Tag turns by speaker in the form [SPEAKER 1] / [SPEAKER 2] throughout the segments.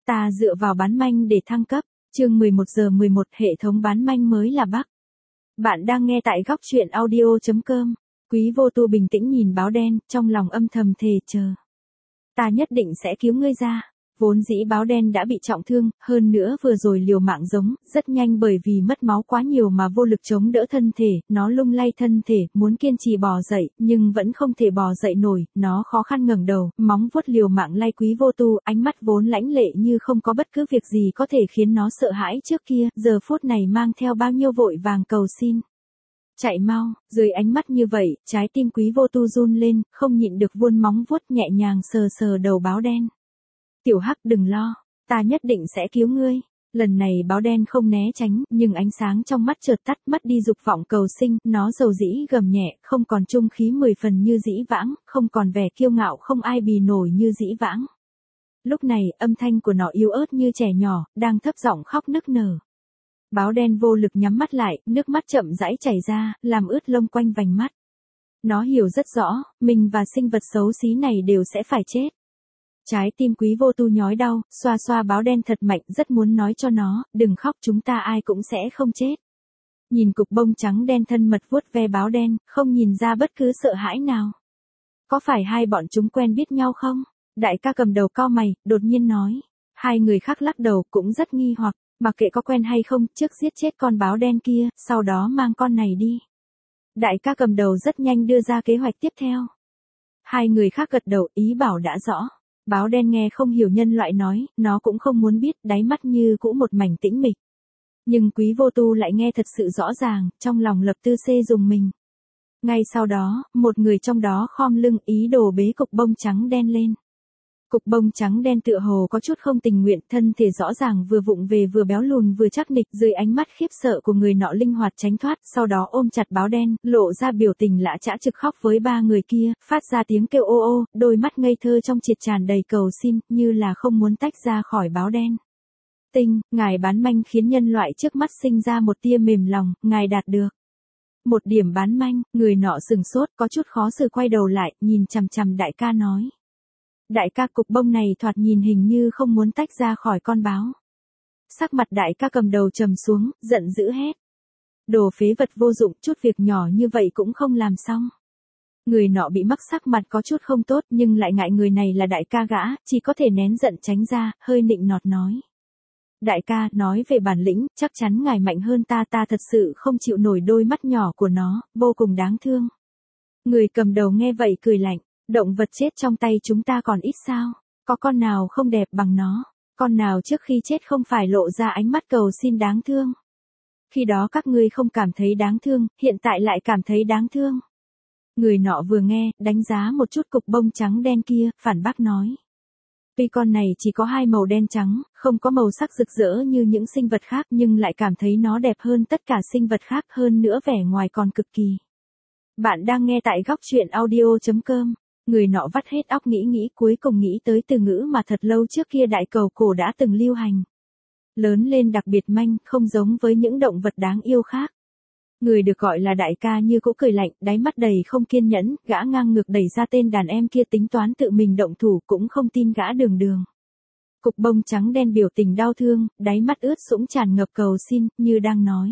[SPEAKER 1] Ta dựa vào bán manh để thăng cấp. Chương 11 giờ 11 hệ thống bán manh mới là Bắc. Bạn đang nghe tại góc truyện audio.com. Quý Vô Tu bình tĩnh nhìn báo đen, trong lòng âm thầm thề chờ. Ta nhất định sẽ cứu ngươi ra. Vốn dĩ báo đen đã bị trọng thương, hơn nữa vừa rồi liều mạng giống, rất nhanh bởi vì mất máu quá nhiều mà vô lực chống đỡ thân thể, nó lung lay thân thể, muốn kiên trì bò dậy, nhưng vẫn không thể bò dậy nổi, nó khó khăn ngẩng đầu, móng vuốt liều mạng lay Quý Vô Tu, ánh mắt vốn lãnh lệ như không có bất cứ việc gì có thể khiến nó sợ hãi trước kia, giờ phút này mang theo bao nhiêu vội vàng cầu xin. Chạy mau, dưới ánh mắt như vậy, trái tim Quý Vô Tu run lên, không nhịn được vươn móng vuốt nhẹ nhàng sờ sờ đầu báo đen. Tiểu Hắc đừng lo, ta nhất định sẽ cứu ngươi. Lần này báo đen không né tránh, nhưng ánh sáng trong mắt chợt tắt, mất đi dục vọng cầu sinh, nó dầu dĩ gầm nhẹ, không còn trung khí 10 phần như dĩ vãng, không còn vẻ kiêu ngạo không ai bì nổi như dĩ vãng. Lúc này, âm thanh của nó yếu ớt như trẻ nhỏ, đang thấp giọng khóc nức nở. Báo đen vô lực nhắm mắt lại, nước mắt chậm rãi chảy ra, làm ướt lông quanh vành mắt. Nó hiểu rất rõ, mình và sinh vật xấu xí này đều sẽ phải chết. Trái tim Quý Vô Tu nhói đau, xoa xoa báo đen thật mạnh, rất muốn nói cho nó, đừng khóc, chúng ta ai cũng sẽ không chết. Nhìn cục bông trắng đen thân mật vuốt ve báo đen, không nhìn ra bất cứ sợ hãi nào. Có phải hai bọn chúng quen biết nhau không? Đại ca cầm đầu cau mày, đột nhiên nói. Hai người khác lắc đầu cũng rất nghi hoặc, mặc kệ có quen hay không, trước giết chết con báo đen kia, sau đó mang con này đi. Đại ca cầm đầu rất nhanh đưa ra kế hoạch tiếp theo. Hai người khác gật đầu, ý bảo đã rõ. Báo đen nghe không hiểu nhân loại nói, nó cũng không muốn biết, đáy mắt như cũ một mảnh tĩnh mịch. Nhưng Quý Vô Tu lại nghe thật sự rõ ràng, trong lòng lập tư xê dùng mình. Ngay sau đó, một người trong đó khom lưng ý đồ bế cục bông trắng đen lên. Cục bông trắng đen tựa hồ có chút không tình nguyện, thân thể rõ ràng vừa vụng về vừa béo lùn vừa chắc nịch, dưới ánh mắt khiếp sợ của người nọ linh hoạt tránh thoát, sau đó ôm chặt báo đen, lộ ra biểu tình lã chã trực khóc với ba người kia, phát ra tiếng kêu ô ô, đôi mắt ngây thơ trong triệt tràn đầy cầu xin, như là không muốn tách ra khỏi báo đen. Tinh, ngài bán manh khiến nhân loại trước mắt sinh ra một tia mềm lòng, ngài đạt được. Một điểm bán manh, người nọ sừng sốt, có chút khó xử quay đầu lại, nhìn chằm chằm đại ca nói. Đại ca, cục bông này thoạt nhìn hình như không muốn tách ra khỏi con báo. Sắc mặt đại ca cầm đầu trầm xuống, giận dữ hét. Đồ phế vật vô dụng, chút việc nhỏ như vậy cũng không làm xong. Người nọ bị mắc sắc mặt có chút không tốt nhưng lại ngại người này là đại ca gã, chỉ có thể nén giận tránh ra, hơi nịnh nọt nói. Đại ca, nói về bản lĩnh, chắc chắn ngài mạnh hơn ta thật sự không chịu nổi đôi mắt nhỏ của nó, vô cùng đáng thương. Người cầm đầu nghe vậy cười lạnh. Động vật chết trong tay chúng ta còn ít sao, có con nào không đẹp bằng nó, con nào trước khi chết không phải lộ ra ánh mắt cầu xin đáng thương. Khi đó các ngươi không cảm thấy đáng thương, hiện tại lại cảm thấy đáng thương. Người nọ vừa nghe, đánh giá một chút cục bông trắng đen kia, phản bác nói. Tuy con này chỉ có hai màu đen trắng, không có màu sắc rực rỡ như những sinh vật khác nhưng lại cảm thấy nó đẹp hơn tất cả sinh vật khác, hơn nữa vẻ ngoài còn cực kỳ. Bạn đang nghe tại góc truyện audio.com. Người nọ vắt hết óc nghĩ cuối cùng nghĩ tới từ ngữ mà thật lâu trước kia đại cầu cổ đã từng lưu hành. Lớn lên đặc biệt manh, không giống với những động vật đáng yêu khác. Người được gọi là đại ca như cũ cười lạnh, đáy mắt đầy không kiên nhẫn, gã ngang ngược đẩy ra tên đàn em kia tính toán tự mình động thủ cũng không tin gã đường. Cục bông trắng đen biểu tình đau thương, đáy mắt ướt sũng tràn ngập cầu xin, như đang nói.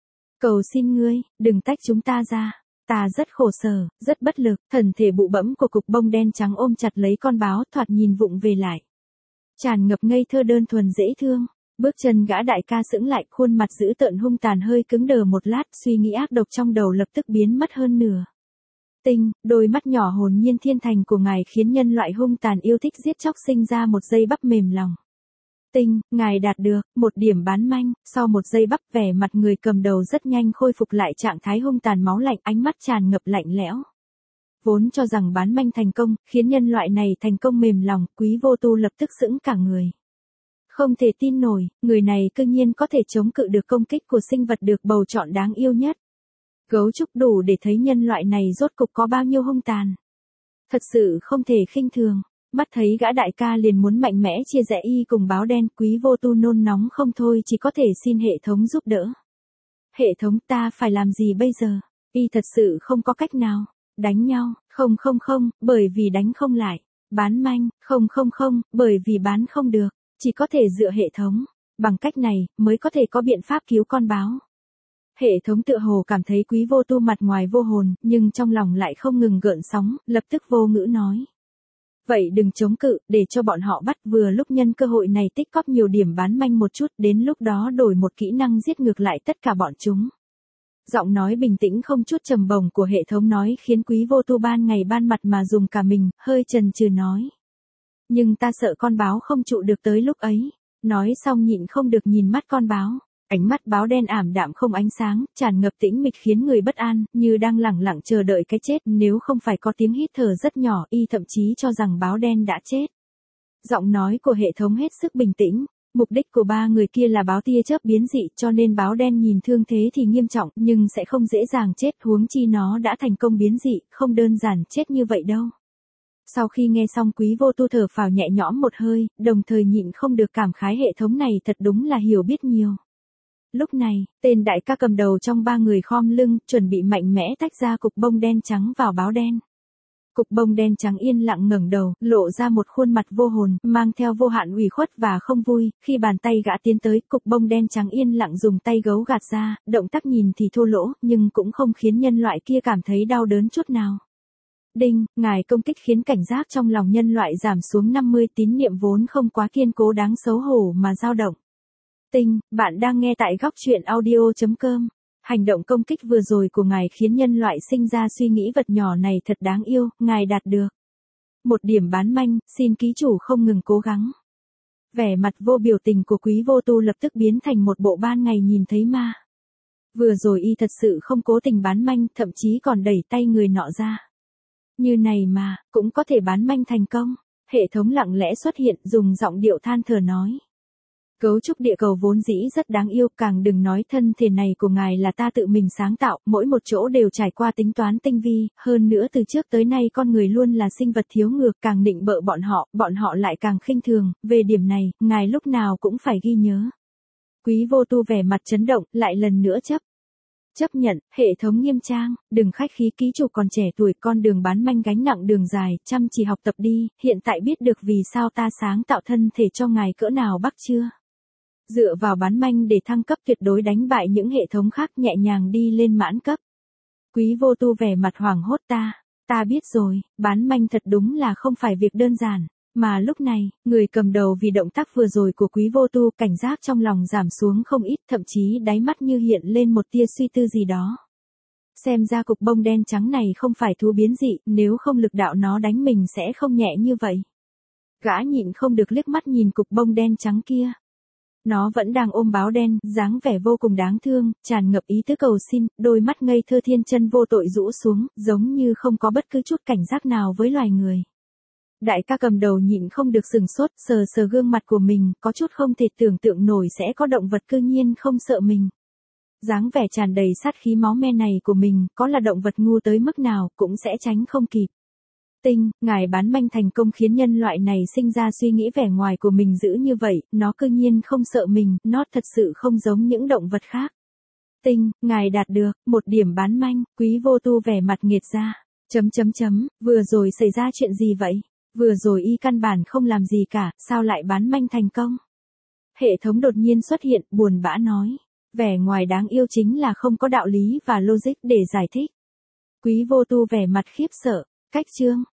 [SPEAKER 1] Cầu xin ngươi, đừng tách chúng ta ra. Ta rất khổ sở, rất bất lực, thần thể bụ bẫm của cục bông đen trắng ôm chặt lấy con báo thoạt nhìn vụng về lại. Tràn ngập ngây thơ đơn thuần dễ thương, bước chân gã đại ca sững lại, khuôn mặt dữ tợn hung tàn hơi cứng đờ một lát, suy nghĩ ác độc trong đầu lập tức biến mất hơn nửa. Tinh, đôi mắt nhỏ hồn nhiên thiên thành của ngài khiến nhân loại hung tàn yêu thích giết chóc sinh ra một giây bắp mềm lòng. Tinh, ngài đạt được, một điểm bán manh, sau một giây bắp vẻ mặt người cầm đầu rất nhanh khôi phục lại trạng thái hung tàn máu lạnh, ánh mắt tràn ngập lạnh lẽo. Vốn cho rằng bán manh thành công, khiến nhân loại này thành công mềm lòng, Quý Vô Tu lập tức sững cả người. Không thể tin nổi, người này cư nhiên có thể chống cự được công kích của sinh vật được bầu chọn đáng yêu nhất. Gấu trúc đủ để thấy nhân loại này rốt cục có bao nhiêu hung tàn. Thật sự không thể khinh thường. Mắt thấy gã đại ca liền muốn mạnh mẽ chia rẽ y cùng báo đen, Quý Vô Tu nôn nóng không thôi, chỉ có thể xin hệ thống giúp đỡ. Hệ thống, ta phải làm gì bây giờ? Y thật sự không có cách nào. Đánh nhau, không, bởi vì đánh không lại. Bán manh, không, bởi vì bán không được. chỉ có thể dựa hệ thống. Bằng cách này, mới có thể có biện pháp cứu con báo. Hệ thống tựa hồ cảm thấy Quý Vô Tu mặt ngoài vô hồn, nhưng trong lòng lại không ngừng gợn sóng, lập tức vô ngữ nói. Vậy đừng chống cự, để cho bọn họ bắt, vừa lúc nhân cơ hội này tích cóp nhiều điểm bán manh một chút, đến lúc đó đổi một kỹ năng giết ngược lại tất cả bọn chúng. Giọng nói bình tĩnh không chút trầm bổng của hệ thống nói khiến Quý Vô Tu ban ngày ban mặt mà dùng cả mình, hơi chần chừ nói. Nhưng ta sợ con báo không trụ được tới lúc ấy. Nói xong nhịn không được nhìn mắt con báo. Ánh mắt báo đen ảm đạm không ánh sáng, tràn ngập tĩnh mịch khiến người bất an, như đang lẳng lặng chờ đợi cái chết, nếu không phải có tiếng hít thở rất nhỏ, y thậm chí cho rằng báo đen đã chết. Giọng nói của hệ thống hết sức bình tĩnh, mục đích của ba người kia là báo tia chớp biến dị, cho nên báo đen nhìn thương thế thì nghiêm trọng, nhưng sẽ không dễ dàng chết, huống chi nó đã thành công biến dị, không đơn giản chết như vậy đâu. Sau khi nghe xong Quý Vô Tu thở phào nhẹ nhõm một hơi, đồng thời nhịn không được cảm khái hệ thống này thật đúng là hiểu biết nhiều. Lúc này, tên đại ca cầm đầu trong ba người khom lưng, chuẩn bị mạnh mẽ tách ra cục bông đen trắng vào báo đen. Cục bông đen trắng yên lặng ngẩng đầu, lộ ra một khuôn mặt vô hồn, mang theo vô hạn ủy khuất và không vui, khi bàn tay gã tiến tới, cục bông đen trắng yên lặng dùng tay gấu gạt ra, động tác nhìn thì thô lỗ, nhưng cũng không khiến nhân loại kia cảm thấy đau đớn chút nào. Đinh, ngài công kích khiến cảnh giác trong lòng nhân loại giảm xuống 50, tín niệm vốn không quá kiên cố đáng xấu hổ mà dao động. Tinh, bạn đang nghe tại góc truyện audio.com. Hành động công kích vừa rồi của ngài khiến nhân loại sinh ra suy nghĩ vật nhỏ này thật đáng yêu, ngài đạt được. Một điểm bán manh, xin ký chủ không ngừng cố gắng. Vẻ mặt vô biểu tình của Quý Vô Tu lập tức biến thành một bộ ban ngày nhìn thấy ma. Vừa rồi y thật sự không cố tình bán manh, thậm chí còn đẩy tay người nọ ra. Như này mà, cũng có thể bán manh thành công. Hệ thống lặng lẽ xuất hiện, dùng giọng điệu than thở nói. Cấu trúc địa cầu vốn dĩ rất đáng yêu, càng đừng nói thân thể này của ngài là ta tự mình sáng tạo, mỗi một chỗ đều trải qua tính toán tinh vi, hơn nữa từ trước tới nay con người luôn là sinh vật thiếu ngược, càng nịnh bợ bọn họ lại càng khinh thường, về điểm này, ngài lúc nào cũng phải ghi nhớ. Quý Vô Tu vẻ mặt chấn động, lại lần nữa chấp nhận, hệ thống nghiêm trang, đừng khách khí, ký chủ còn trẻ tuổi, con đường bán manh gánh nặng đường dài, chăm chỉ học tập đi, hiện tại biết được vì sao ta sáng tạo thân thể cho ngài cỡ nào bắc chưa? Dựa vào bán manh để thăng cấp tuyệt đối đánh bại những hệ thống khác, nhẹ nhàng đi lên mãn cấp. Quý Vô Tu vẻ mặt hoảng hốt, ta biết rồi, bán manh thật đúng là không phải việc đơn giản. Mà lúc này, người cầm đầu vì động tác vừa rồi của Quý Vô Tu, cảnh giác trong lòng giảm xuống không ít, thậm chí đáy mắt như hiện lên một tia suy tư gì đó. Xem ra cục bông đen trắng này không phải thú biến dị, nếu không lực đạo nó đánh mình sẽ không nhẹ như vậy. Gã nhịn không được liếc mắt nhìn cục bông đen trắng kia. Nó vẫn đang ôm báo đen, dáng vẻ vô cùng đáng thương, tràn ngập ý tứ cầu xin, đôi mắt ngây thơ thiên chân vô tội rũ xuống, giống như không có bất cứ chút cảnh giác nào với loài người. Đại ca cầm đầu nhịn không được sừng sốt, sờ sờ gương mặt của mình, có chút không thể tưởng tượng nổi sẽ có động vật cư nhiên không sợ mình. Dáng vẻ tràn đầy sát khí máu me này của mình, có là động vật ngu tới mức nào, cũng sẽ tránh không kịp. Tinh, ngài bán manh thành công khiến nhân loại này sinh ra suy nghĩ vẻ ngoài của mình dữ như vậy, nó cư nhiên không sợ mình, nó thật sự không giống những động vật khác. Tinh, ngài đạt được, một điểm bán manh, Quý Vô Tu vẻ mặt nghiệt ra. Vừa rồi xảy ra chuyện gì vậy? Vừa rồi y căn bản không làm gì cả, sao lại bán manh thành công? Hệ thống đột nhiên xuất hiện, buồn bã nói. Vẻ ngoài đáng yêu chính là không có đạo lý và logic để giải thích. Quý Vô Tu vẻ mặt khiếp sợ. Cách chương,